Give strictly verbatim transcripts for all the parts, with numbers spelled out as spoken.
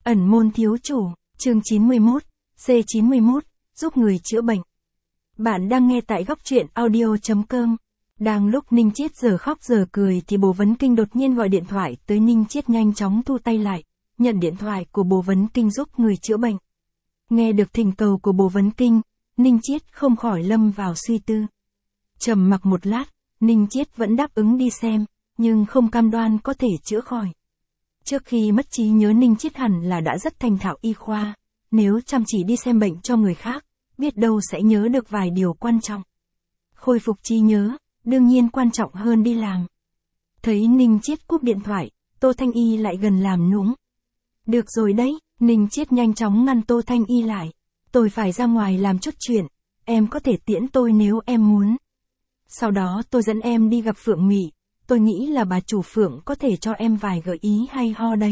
Ẩn môn thiếu chủ, chương chín mươi mốt, C chín mươi mốt, giúp người chữa bệnh. Bạn đang nghe tại góc truyện audio chấm com. Đang lúc Ninh Chiết giờ khóc giờ cười thì Bồ Vấn Kinh đột nhiên gọi điện thoại tới Ninh Chiết, nhanh chóng thu tay lại, nhận điện thoại của Bồ Vấn Kinh giúp người chữa bệnh. Nghe được thỉnh cầu của Bồ Vấn Kinh, Ninh Chiết không khỏi lâm vào suy tư. Trầm mặc một lát, Ninh Chiết vẫn đáp ứng đi xem, nhưng không cam đoan có thể chữa khỏi. Trước khi mất trí nhớ, Ninh Chiết hẳn là đã rất thành thạo y khoa, nếu chăm chỉ đi xem bệnh cho người khác, biết đâu sẽ nhớ được vài điều quan trọng. Khôi phục trí nhớ, đương nhiên quan trọng hơn đi làm. Thấy Ninh Chiết cúp điện thoại, Tô Thanh Y lại gần làm nũng. Được rồi đấy, Ninh Chiết nhanh chóng ngăn Tô Thanh Y lại. Tôi phải ra ngoài làm chút chuyện, em có thể tiễn tôi nếu em muốn. Sau đó tôi dẫn em đi gặp Phượng Mị, tôi nghĩ là bà chủ Phượng có thể cho em vài gợi ý hay ho đấy.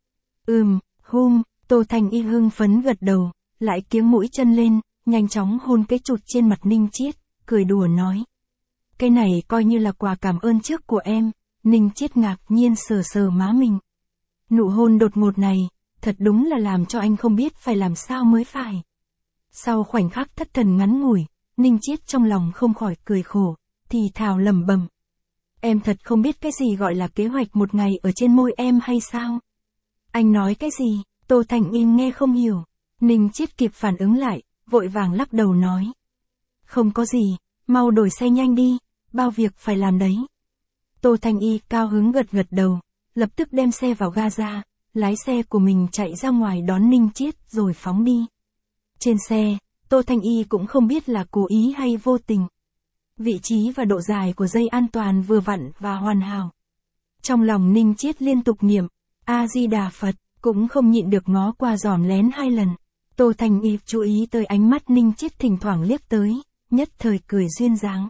Ừm, hum, Tô Thanh Y hưng phấn gật đầu, lại kiếng mũi chân lên, nhanh chóng hôn cái chụt trên mặt Ninh Chiết, cười đùa nói. Cái này coi như là quà cảm ơn trước của em. Ninh Chiết ngạc nhiên sờ sờ má mình. Nụ hôn đột ngột này, thật đúng là làm cho anh không biết phải làm sao mới phải. Sau khoảnh khắc thất thần ngắn ngủi, Ninh Chiết trong lòng không khỏi cười khổ, thì thào lẩm bẩm. Em thật không biết cái gì gọi là kế hoạch một ngày ở trên môi em hay sao? Anh nói cái gì? Tô Thanh Y nghe không hiểu. Ninh Chiết kịp phản ứng lại, vội vàng lắc đầu nói. Không có gì, mau đổi xe nhanh đi, bao việc phải làm đấy. Tô Thanh Y cao hứng gật gật đầu, lập tức đem xe vào ga ra, lái xe của mình chạy ra ngoài đón Ninh Chiết rồi phóng đi. Trên xe, Tô Thanh Y cũng không biết là cố ý hay vô tình. Vị trí và độ dài của dây an toàn vừa vặn và hoàn hảo. Trong lòng Ninh Chiết liên tục niệm A-di-đà Phật, cũng không nhịn được ngó qua dòm lén hai lần. Tô Thanh Y chú ý tới ánh mắt Ninh Chiết thỉnh thoảng liếc tới, nhất thời cười duyên dáng.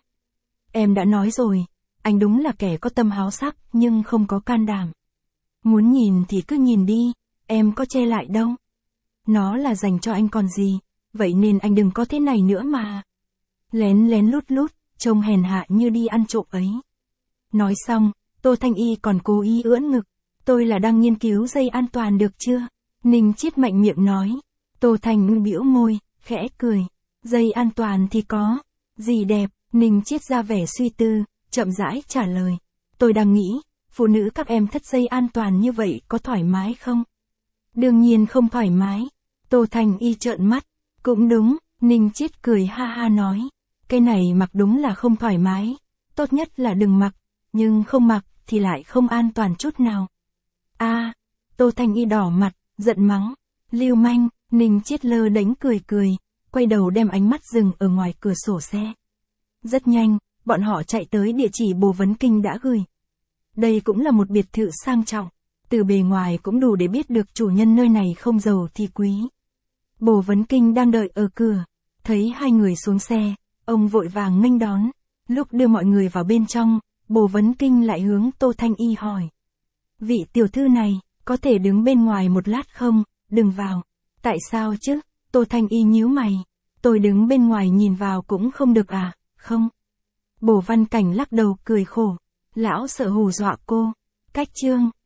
Em đã nói rồi, anh đúng là kẻ có tâm háo sắc nhưng không có can đảm. Muốn nhìn thì cứ nhìn đi, em có che lại đâu. Nó là dành cho anh còn gì, vậy nên anh đừng có thế này nữa mà. Lén lén lút lút, trông hèn hạ như đi ăn trộm ấy. Nói xong, Tô Thanh Y còn cố ý ưỡn ngực. Tôi là đang nghiên cứu dây an toàn được chưa? Ninh Chiết mạnh miệng nói. Tô Thanh Y bĩu môi, khẽ cười. Dây an toàn thì có. Gì đẹp? Ninh Chiết ra vẻ suy tư, chậm rãi trả lời. Tôi đang nghĩ, phụ nữ các em thắt dây an toàn như vậy có thoải mái không? Đương nhiên không thoải mái. Tô Thanh Y trợn mắt. Cũng đúng, Ninh Chiết cười ha ha nói. Cái này mặc đúng là không thoải mái. Tốt nhất là đừng mặc, nhưng không mặc thì lại không an toàn chút nào. A, à, Tô Thanh Y đỏ mặt, giận mắng. Lưu manh. Ninh Chiết lơ đánh cười cười, quay đầu đem ánh mắt dừng ở ngoài cửa sổ xe. Rất nhanh, bọn họ chạy tới địa chỉ Bồ Vấn Kinh đã gửi. Đây cũng là một biệt thự sang trọng, từ bề ngoài cũng đủ để biết được chủ nhân nơi này không giàu thì quý. Bồ Vấn Kinh đang đợi ở cửa, thấy hai người xuống xe, ông vội vàng nghênh đón. Lúc đưa mọi người vào bên trong, Bồ Vấn Kinh lại hướng Tô Thanh Y hỏi. Vị tiểu thư này, có thể đứng bên ngoài một lát không, đừng vào. Tại sao chứ? Tô Thanh Y nhíu mày. Tôi đứng bên ngoài nhìn vào cũng không được à, không? Bồ Văn Cảnh lắc đầu cười khổ. Lão sợ hù dọa cô. Cách chương.